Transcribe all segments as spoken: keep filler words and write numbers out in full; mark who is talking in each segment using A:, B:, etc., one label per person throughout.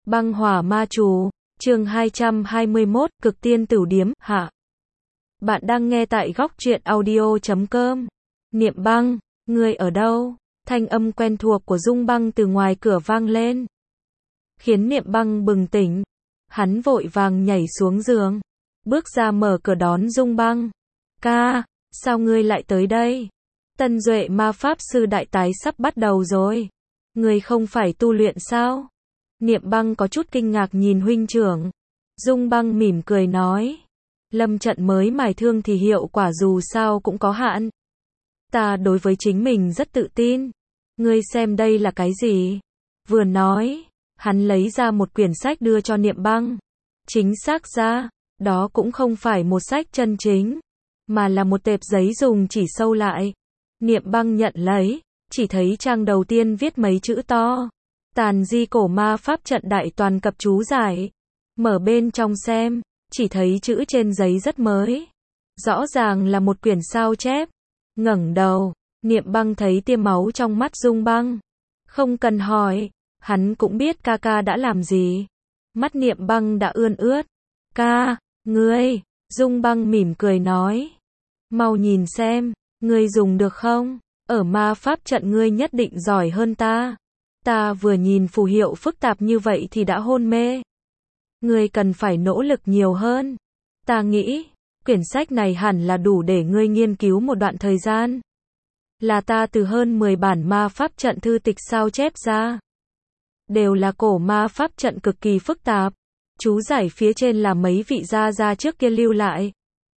A: Băng hỏa ma chú, chương hai trăm hai mươi mốt, cực tiên tửu điếm, hạ. Bạn đang nghe tại góc truyện audio chấm com. Niệm Băng, ngươi ở đâu? Thanh âm quen thuộc của Dung Băng từ ngoài cửa vang lên, khiến Niệm Băng bừng tỉnh. Hắn vội vàng nhảy xuống giường, bước ra mở cửa đón Dung Băng. Ca, sao ngươi lại tới đây? Tân Duệ ma pháp sư đại tái sắp bắt đầu rồi. Ngươi không phải tu luyện sao? Niệm Băng có chút kinh ngạc nhìn huynh trưởng. Dung Băng mỉm cười nói, lâm trận mới mài thương thì hiệu quả dù sao cũng có hạn. Ta đối với chính mình rất tự tin. Ngươi xem đây là cái gì? Vừa nói, hắn lấy ra một quyển sách đưa cho Niệm Băng. Chính xác ra, đó cũng không phải một sách chân chính, mà là một tệp giấy dùng chỉ sâu lại. Niệm Băng nhận lấy, chỉ thấy trang đầu tiên viết mấy chữ to: Tàn di cổ ma pháp trận đại toàn cập chú giải. Mở bên trong xem, chỉ thấy chữ trên giấy rất mới, rõ ràng là một quyển sao chép. Ngẩng đầu, Niệm Băng thấy tia máu trong mắt Dung Băng. Không cần hỏi, hắn cũng biết ca ca đã làm gì. Mắt Niệm Băng đã ươn ướt. Ca, ngươi, Dung Băng mỉm cười nói, mau nhìn xem, ngươi dùng được không? Ở ma pháp trận ngươi nhất định giỏi hơn ta. Ta vừa nhìn phù hiệu phức tạp như vậy thì đã hôn mê. Ngươi cần phải nỗ lực nhiều hơn. Ta nghĩ, quyển sách này hẳn là đủ để ngươi nghiên cứu một đoạn thời gian. Là ta từ hơn mười bản ma pháp trận thư tịch sao chép ra. Đều là cổ ma pháp trận cực kỳ phức tạp. Chú giải phía trên là mấy vị gia gia trước kia lưu lại.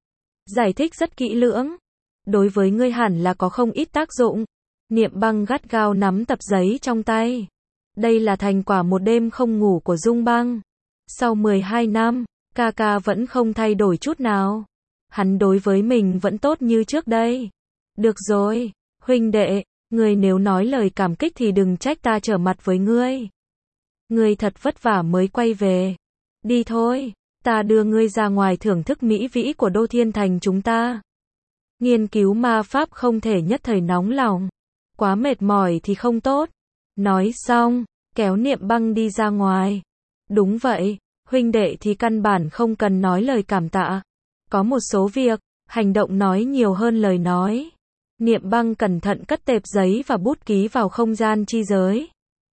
A: Giải thích rất kỹ lưỡng. Đối với ngươi hẳn là có không ít tác dụng. Niệm Băng gắt gao nắm tập giấy trong tay. Đây là thành quả một đêm không ngủ của Dung Băng. Sau mười hai năm, ca ca vẫn không thay đổi chút nào. Hắn đối với mình vẫn tốt như trước đây. Được rồi, huynh đệ, ngươi nếu nói lời cảm kích thì đừng trách ta trở mặt với ngươi. Ngươi thật vất vả mới quay về. Đi thôi, ta đưa ngươi ra ngoài thưởng thức mỹ vĩ của Đô Thiên Thành chúng ta. Nghiên cứu ma pháp không thể nhất thời nóng lòng. Quá mệt mỏi thì không tốt. Nói xong, kéo Niệm Băng đi ra ngoài. Đúng vậy, huynh đệ thì căn bản không cần nói lời cảm tạ. Có một số việc, hành động nói nhiều hơn lời nói. Niệm Băng cẩn thận cất tệp giấy và bút ký vào không gian chi giới.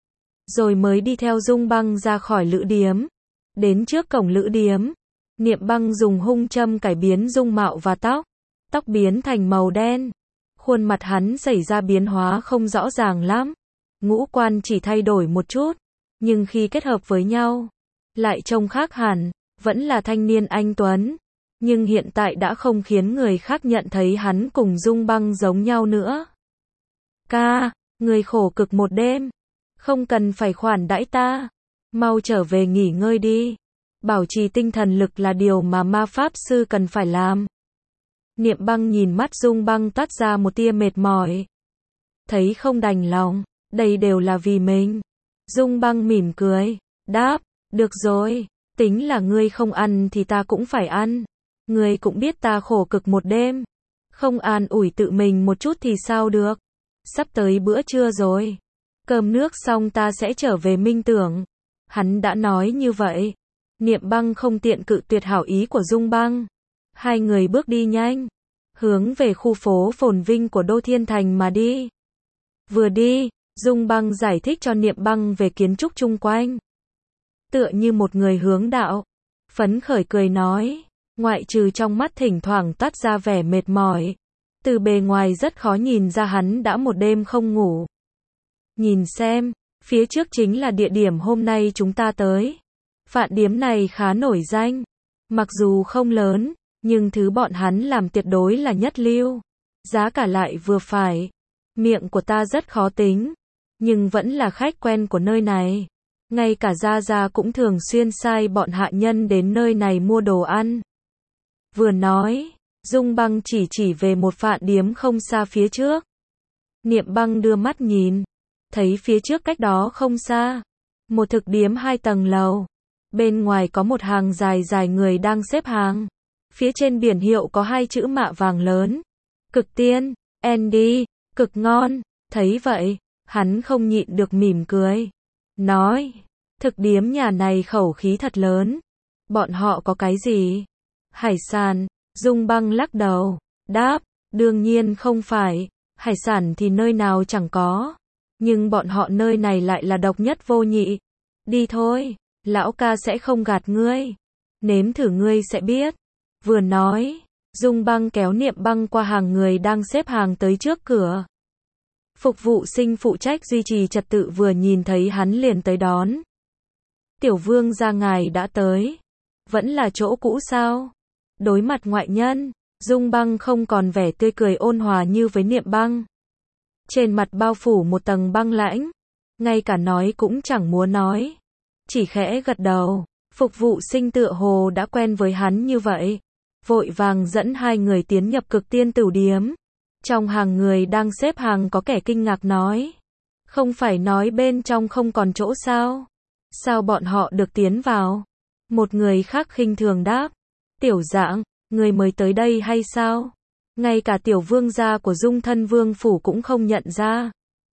A: Rồi mới đi theo Dung Băng ra khỏi lữ điếm. Đến trước cổng lữ điếm, Niệm Băng dùng hung châm cải biến dung mạo và tóc. Tóc biến thành màu đen. Khuôn mặt hắn xảy ra biến hóa không rõ ràng lắm. Ngũ quan chỉ thay đổi một chút, nhưng khi kết hợp với nhau, lại trông khác hẳn. Vẫn là thanh niên anh tuấn, nhưng hiện tại đã không khiến người khác nhận thấy hắn cùng Dung Băng giống nhau nữa. Ca, người khổ cực một đêm, không cần phải khoản đãi ta. Mau trở về nghỉ ngơi đi. Bảo trì tinh thần lực là điều mà ma pháp sư cần phải làm. Niệm Băng nhìn mắt Dung Băng toát ra một tia mệt mỏi. Thấy không đành lòng, đây đều là vì mình. Dung Băng mỉm cười, đáp, được rồi, tính là ngươi không ăn thì ta cũng phải ăn. Ngươi cũng biết ta khổ cực một đêm. Không an ủi tự mình một chút thì sao được. Sắp tới bữa trưa rồi. Cơm nước xong ta sẽ trở về minh tưởng. Hắn đã nói như vậy. Niệm Băng không tiện cự tuyệt hảo ý của Dung Băng. Hai người bước đi nhanh, hướng về khu phố phồn vinh của Đô Thiên Thành mà đi. Vừa đi, Dung Băng giải thích cho Niệm Băng về kiến trúc chung quanh. Tựa như một người hướng đạo, phấn khởi cười nói, ngoại trừ trong mắt thỉnh thoảng toát ra vẻ mệt mỏi. Từ bề ngoài rất khó nhìn ra hắn đã một đêm không ngủ. Nhìn xem, phía trước chính là địa điểm hôm nay chúng ta tới. Phạn điếm này khá nổi danh. Mặc dù không lớn, nhưng thứ bọn hắn làm tuyệt đối là nhất lưu. Giá cả lại vừa phải. Miệng của ta rất khó tính, nhưng vẫn là khách quen của nơi này. Ngay cả Gia Gia cũng thường xuyên sai bọn hạ nhân đến nơi này mua đồ ăn. Vừa nói, Dung Băng chỉ chỉ về một phạn điếm không xa phía trước. Niệm Băng đưa mắt nhìn, thấy phía trước cách đó không xa, một thực điếm hai tầng lầu. Bên ngoài có một hàng dài dài người đang xếp hàng. Phía trên biển hiệu có hai chữ mạ vàng lớn. Cực tiên, Andy, cực ngon. Thấy vậy, hắn không nhịn được mỉm cười. Nói, Thực điếm nhà này khẩu khí thật lớn. Bọn họ có cái gì? Hải sản. Dung Băng lắc đầu, đáp, đương nhiên không phải, hải sản thì nơi nào chẳng có. Nhưng bọn họ nơi này lại là độc nhất vô nhị. Đi thôi, lão ca sẽ không gạt ngươi. Nếm thử ngươi sẽ biết. Vừa nói, Dung Băng kéo Niệm Băng qua hàng người đang xếp hàng tới trước cửa. Phục vụ sinh phụ trách duy trì trật tự vừa nhìn thấy hắn liền tới đón. Tiểu vương gia ngài đã tới. Vẫn là chỗ cũ sao? Đối mặt ngoại nhân, Dung Băng không còn vẻ tươi cười ôn hòa như với Niệm Băng. Trên mặt bao phủ một tầng băng lãnh, ngay cả nói cũng chẳng muốn nói, chỉ khẽ gật đầu. Phục vụ sinh tựa hồ đã quen với hắn như vậy, vội vàng dẫn hai người tiến nhập Cực Tiên Tửu Điếm. Trong hàng người đang xếp hàng có kẻ kinh ngạc nói, không phải nói bên trong không còn chỗ sao? Sao bọn họ được tiến vào? Một người khác khinh thường đáp, Tiểu Dạng, người mới tới đây hay sao? Ngay cả tiểu vương gia của Dung Thân Vương phủ cũng không nhận ra.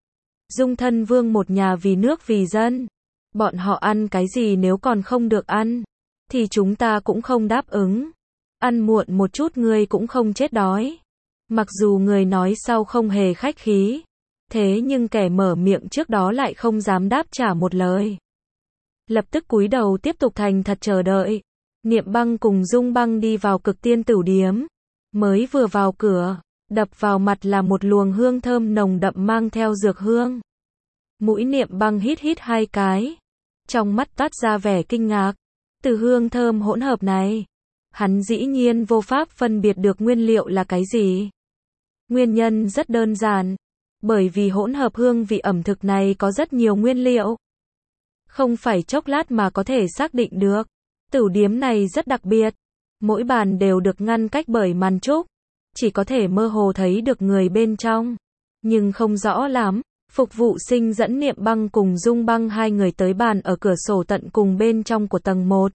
A: Dung Thân Vương một nhà vì nước vì dân. Bọn họ ăn cái gì nếu còn không được ăn, thì chúng ta cũng không đáp ứng. Ăn muộn một chút ngươi cũng không chết đói. Mặc dù người nói sau không hề khách khí, thế nhưng kẻ mở miệng trước đó lại không dám đáp trả một lời. Lập tức cúi đầu tiếp tục thành thật chờ đợi. Niệm Băng cùng Dung Băng đi vào Cực Tiên Tửu Điếm. Mới vừa vào cửa, đập vào mặt là một luồng hương thơm nồng đậm mang theo dược hương. Mũi Niệm Băng hít hít hai cái, trong mắt toát ra vẻ kinh ngạc. Từ hương thơm hỗn hợp này, hắn dĩ nhiên vô pháp phân biệt được nguyên liệu là cái gì. Nguyên nhân rất đơn giản, bởi vì hỗn hợp hương vị ẩm thực này có rất nhiều nguyên liệu. Không phải chốc lát mà có thể xác định được. Tửu điếm này rất đặc biệt. Mỗi bàn đều được ngăn cách bởi màn trúc. Chỉ có thể mơ hồ thấy được người bên trong. Nhưng không rõ lắm. Phục vụ sinh dẫn Niệm Băng cùng Dung Băng hai người tới bàn ở cửa sổ tận cùng bên trong của tầng một.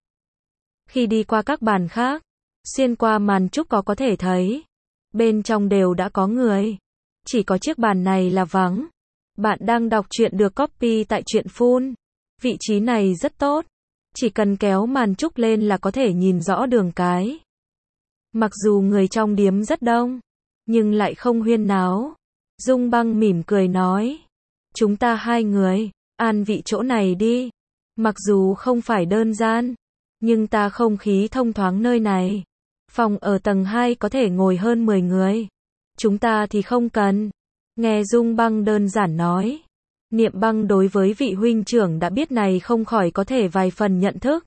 A: Khi đi qua các bàn khác, xuyên qua màn trúc có có thể thấy. Bên trong đều đã có người. Chỉ có chiếc bàn này là vắng. Bạn đang đọc truyện được copy tại Truyện Phun. Vị trí này rất tốt. Chỉ cần kéo màn trúc lên là có thể nhìn rõ đường cái. Mặc dù người trong điếm rất đông, nhưng lại không huyên náo. Dung Băng mỉm cười nói, chúng ta hai người, an vị chỗ này đi. Mặc dù không phải đơn giản, nhưng ta không khí thông thoáng nơi này. Phòng ở tầng hai có thể ngồi hơn mười người. Chúng ta thì không cần. Nghe Dung Băng đơn giản nói, Niệm Băng đối với vị huynh trưởng đã biết này không khỏi có thể vài phần nhận thức.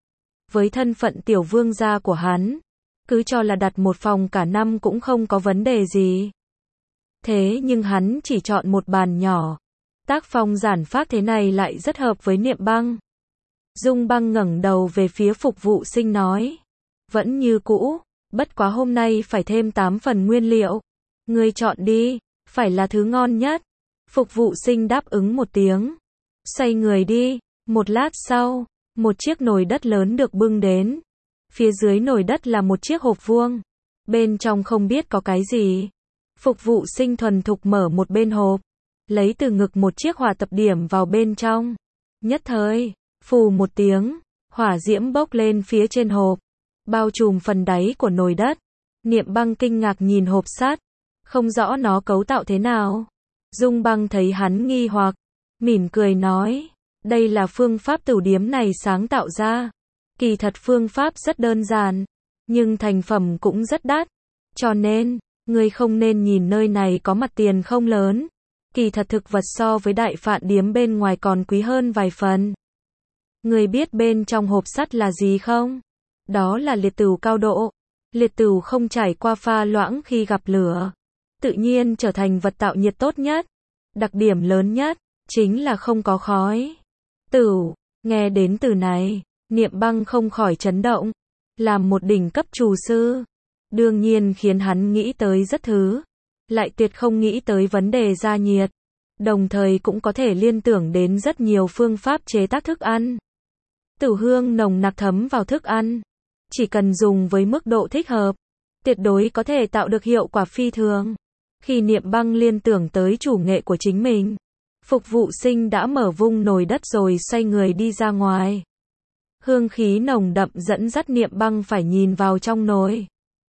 A: Với thân phận tiểu vương gia của hắn, cứ cho là đặt một phòng cả năm cũng không có vấn đề gì. Thế nhưng hắn chỉ chọn một bàn nhỏ. Tác phong giản phác thế này lại rất hợp với Niệm Băng. Dung Băng ngẩng đầu về phía phục vụ sinh nói, vẫn như cũ, bất quá hôm nay phải thêm tám phần nguyên liệu. Ngươi chọn đi, phải là thứ ngon nhất. Phục vụ sinh đáp ứng một tiếng. Xoay người đi. Một lát sau, một chiếc nồi đất lớn được bưng đến. Phía dưới nồi đất là một chiếc hộp vuông. Bên trong không biết có cái gì. Phục vụ sinh thuần thục mở một bên hộp. Lấy từ ngực một chiếc hỏa tập điểm vào bên trong. Nhất thời, phù một tiếng, hỏa diễm bốc lên phía trên hộp. Bao trùm phần đáy của nồi đất. Niệm Băng kinh ngạc nhìn hộp sắt. Không rõ nó cấu tạo thế nào. Dung Băng thấy hắn nghi hoặc, mỉm cười nói, đây là phương pháp tửu điếm này sáng tạo ra. Kỳ thật phương pháp rất đơn giản, nhưng thành phẩm cũng rất đắt. Cho nên, ngươi không nên nhìn nơi này có mặt tiền không lớn. Kỳ thật thực vật so với đại phạn điếm bên ngoài còn quý hơn vài phần. Ngươi biết bên trong hộp sắt là gì không? Đó là liệt tửu cao độ. Liệt tửu không trải qua pha loãng khi gặp lửa, tự nhiên trở thành vật tạo nhiệt tốt nhất. Đặc điểm lớn nhất, chính là không có khói. Tửu, nghe đến từ này, Niệm Băng không khỏi chấn động. Làm một đỉnh cấp trù sư, đương nhiên khiến hắn nghĩ tới rất thứ. Lại tuyệt không nghĩ tới vấn đề gia nhiệt. Đồng thời cũng có thể liên tưởng đến rất nhiều phương pháp chế tác thức ăn. Tửu hương nồng nặc thấm vào thức ăn. Chỉ cần dùng với mức độ thích hợp, tuyệt đối có thể tạo được hiệu quả phi thường. Khi Niệm Băng liên tưởng tới chủ nghệ của chính mình, Phục vụ sinh đã mở vung nồi đất rồi xoay người đi ra ngoài. Hương khí nồng đậm dẫn dắt Niệm Băng phải nhìn vào trong nồi.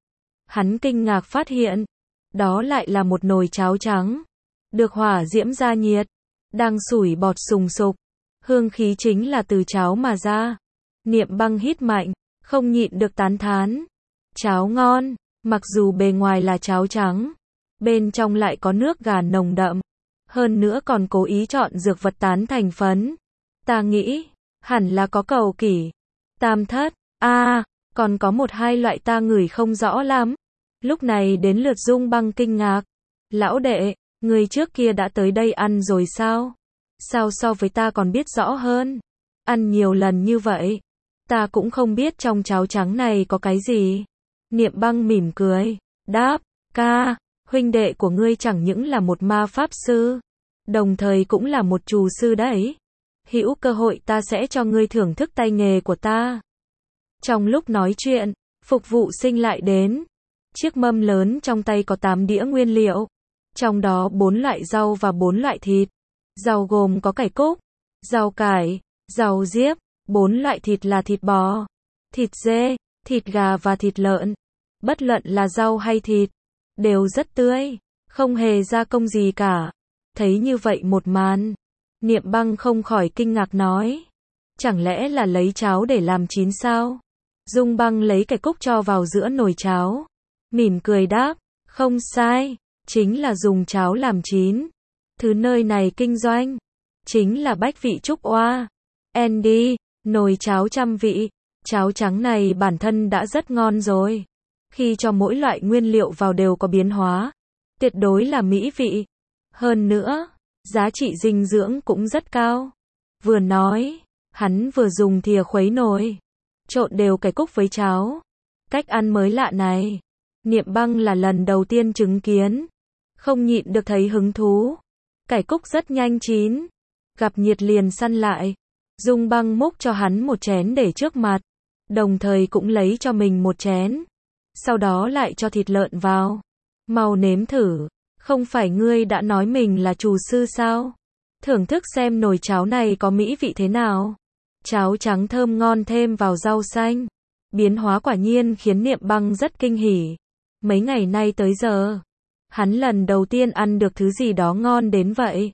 A: Hắn kinh ngạc phát hiện, đó lại là một nồi cháo trắng, được hỏa diễm gia nhiệt, đang sủi bọt sùng sục. Hương khí chính là từ cháo mà ra. Niệm Băng hít mạnh, không nhịn được tán thán. Cháo ngon, mặc dù bề ngoài là cháo trắng, bên trong lại có nước gà nồng đậm. Hơn nữa còn cố ý chọn dược vật tán thành phấn. Ta nghĩ, hẳn là có cầu kỷ, tam thất, a à, còn có một hai loại ta ngửi không rõ lắm. Lúc này đến lượt Dung Băng kinh ngạc. Lão đệ, người trước kia đã tới đây ăn rồi sao? Sao so với ta còn biết rõ hơn? Ăn nhiều lần như vậy, ta cũng không biết trong cháo trắng này có cái gì. Niệm Băng mỉm cười, đáp, ca, huynh đệ của ngươi chẳng những là một ma pháp sư, đồng thời cũng là một trù sư đấy. Hữu cơ hội ta sẽ cho ngươi thưởng thức tay nghề của ta. Trong lúc nói chuyện, phục vụ sinh lại đến. Chiếc mâm lớn trong tay có tám đĩa nguyên liệu, trong đó bốn loại rau và bốn loại thịt. Rau gồm có cải cúc, rau cải, rau diếp, bốn loại thịt là thịt bò, thịt dê, thịt gà và thịt lợn. Bất luận là rau hay thịt, đều rất tươi, không hề gia công gì cả. Thấy như vậy một màn, Niệm Băng không khỏi kinh ngạc nói, chẳng lẽ là lấy cháo để làm chín sao? Dung Băng lấy cải cúc cho vào giữa nồi cháo, mỉm cười đáp, không sai, chính là dùng cháo làm chín. Thứ nơi này kinh doanh, chính là bách vị trúc oa. Andy, nồi cháo trăm vị, cháo trắng này bản thân đã rất ngon rồi. Khi cho mỗi loại nguyên liệu vào đều có biến hóa, tuyệt đối là mỹ vị. Hơn nữa, giá trị dinh dưỡng cũng rất cao. Vừa nói, hắn vừa dùng thìa khuấy nồi, trộn đều cải cúc với cháo. Cách ăn mới lạ này, Niệm Băng là lần đầu tiên chứng kiến, không nhịn được thấy hứng thú. Cải cúc rất nhanh chín, gặp nhiệt liền săn lại. Dung Băng múc cho hắn một chén để trước mặt, đồng thời cũng lấy cho mình một chén. Sau đó lại cho thịt lợn vào. Mau nếm thử, không phải ngươi đã nói mình là trù sư sao? Thưởng thức xem nồi cháo này có mỹ vị thế nào. Cháo trắng thơm ngon thêm vào rau xanh. Biến hóa quả nhiên khiến Niệm Băng rất kinh hỉ. Mấy ngày nay tới giờ, hắn lần đầu tiên ăn được thứ gì đó ngon đến vậy.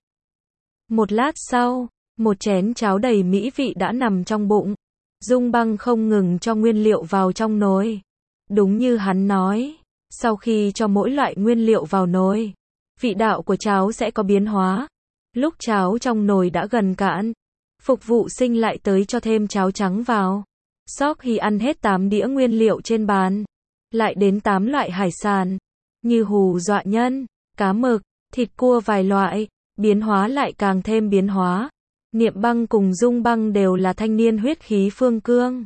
A: Một lát sau, một chén cháo đầy mỹ vị đã nằm trong bụng. Dung Băng không ngừng cho nguyên liệu vào trong nồi. Đúng như hắn nói, sau khi cho mỗi loại nguyên liệu vào nồi, vị đạo của cháo sẽ có biến hóa. Lúc cháo trong nồi đã gần cạn, phục vụ sinh lại tới cho thêm cháo trắng vào. Sau khi ăn hết tám đĩa nguyên liệu trên bàn, lại đến tám loại hải sản, như hù dọa nhân, cá mực, thịt cua vài loại, biến hóa lại càng thêm biến hóa. Niệm Băng cùng Dung Băng đều là thanh niên huyết khí phương cương.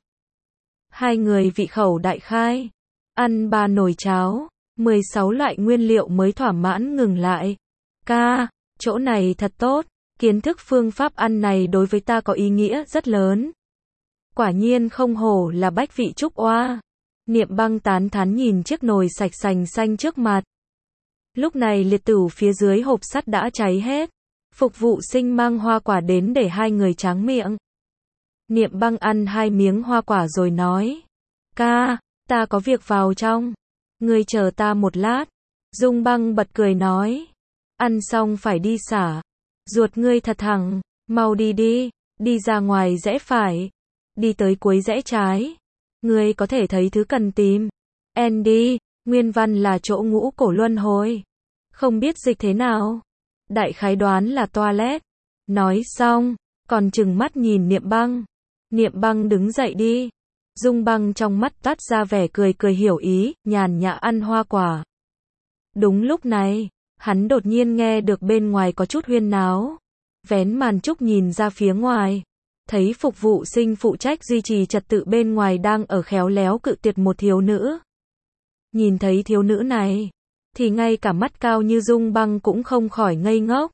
A: Hai người vị khẩu đại khai, ăn ba nồi cháo, mười sáu loại nguyên liệu mới thỏa mãn ngừng lại. Ca, chỗ này thật tốt, kiến thức phương pháp ăn này đối với ta có ý nghĩa rất lớn. Quả nhiên không hổ là bách vị trúc oa. Niệm Băng tán thán nhìn chiếc nồi sạch sành xanh trước mặt. Lúc này liệt tửu phía dưới hộp sắt đã cháy hết. Phục vụ sinh mang hoa quả đến để hai người tráng miệng. Niệm Băng ăn hai miếng hoa quả rồi nói, ca, ta có việc vào trong, ngươi chờ ta một lát. Dung Băng bật cười nói, ăn xong phải đi xả, ruột ngươi thật thẳng, mau đi đi, đi ra ngoài rẽ phải, đi tới cuối rẽ trái, ngươi có thể thấy thứ cần tìm. Andy, nguyên văn là chỗ ngũ cổ luân hồi, không biết dịch thế nào. Đại khái đoán là toilet. Nói xong, còn trừng mắt nhìn Niệm Băng. Niệm Băng đứng dậy đi. Dung Băng trong mắt toát ra vẻ cười cười hiểu ý, nhàn nhã ăn hoa quả. Đúng lúc này, hắn đột nhiên nghe được bên ngoài có chút huyên náo. Vén màn trúc nhìn ra phía ngoài, thấy phục vụ sinh phụ trách duy trì trật tự bên ngoài đang ở khéo léo cự tuyệt một thiếu nữ. Nhìn thấy thiếu nữ này, thì ngay cả mắt cao như Dung Băng cũng không khỏi ngây ngốc.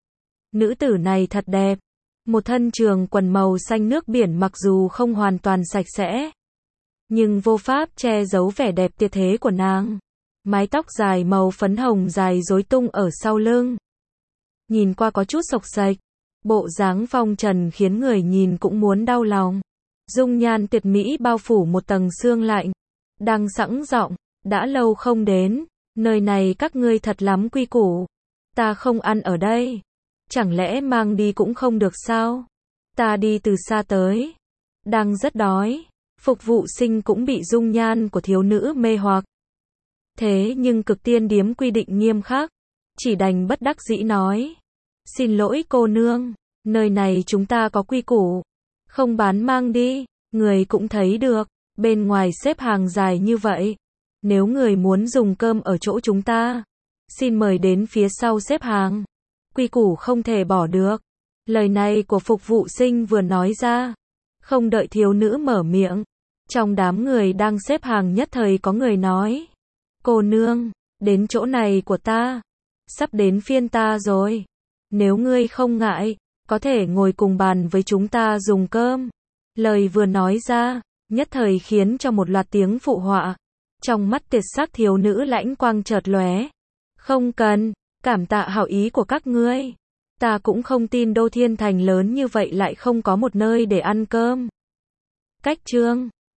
A: Nữ tử này thật đẹp. Một thân trường quần màu xanh nước biển mặc dù không hoàn toàn sạch sẽ, nhưng vô pháp che giấu vẻ đẹp tuyệt thế của nàng. Mái tóc dài màu phấn hồng dài rối tung ở sau lưng. nhìn qua có chút xộc xệch. Bộ dáng phong trần khiến người nhìn cũng muốn đau lòng. Dung nhan tuyệt mỹ bao phủ một tầng sương lạnh. Đang sẵn giọng, đã lâu không đến, nơi này các ngươi thật lắm quy củ. Ta không ăn ở đây. Chẳng lẽ mang đi cũng không được sao? Ta đi từ xa tới. Đang rất đói. Phục vụ sinh cũng bị dung nhan của thiếu nữ mê hoặc. Thế nhưng cực tiên điếm quy định nghiêm khắc. Chỉ đành bất đắc dĩ nói. Xin lỗi cô nương, nơi này chúng ta có quy củ. Không bán mang đi, người cũng thấy được. Bên ngoài xếp hàng dài như vậy. Nếu người muốn dùng cơm ở chỗ chúng ta, xin mời đến phía sau xếp hàng. Quy củ không thể bỏ được. Lời này của phục vụ sinh vừa nói ra. Không đợi thiếu nữ mở miệng. Trong đám người đang xếp hàng nhất thời có người nói. Cô nương, đến chỗ này của ta. Sắp đến phiên ta rồi. Nếu ngươi không ngại, có thể ngồi cùng bàn với chúng ta dùng cơm. Lời vừa nói ra, nhất thời khiến cho một loạt tiếng phụ họa. Trong mắt tuyệt sắc thiếu nữ lãnh quang chợt lóe. Không cần, cảm tạ hảo ý của các ngươi. Ta cũng không tin Đô Thiên Thành lớn như vậy lại không có một nơi để ăn cơm. Cách chương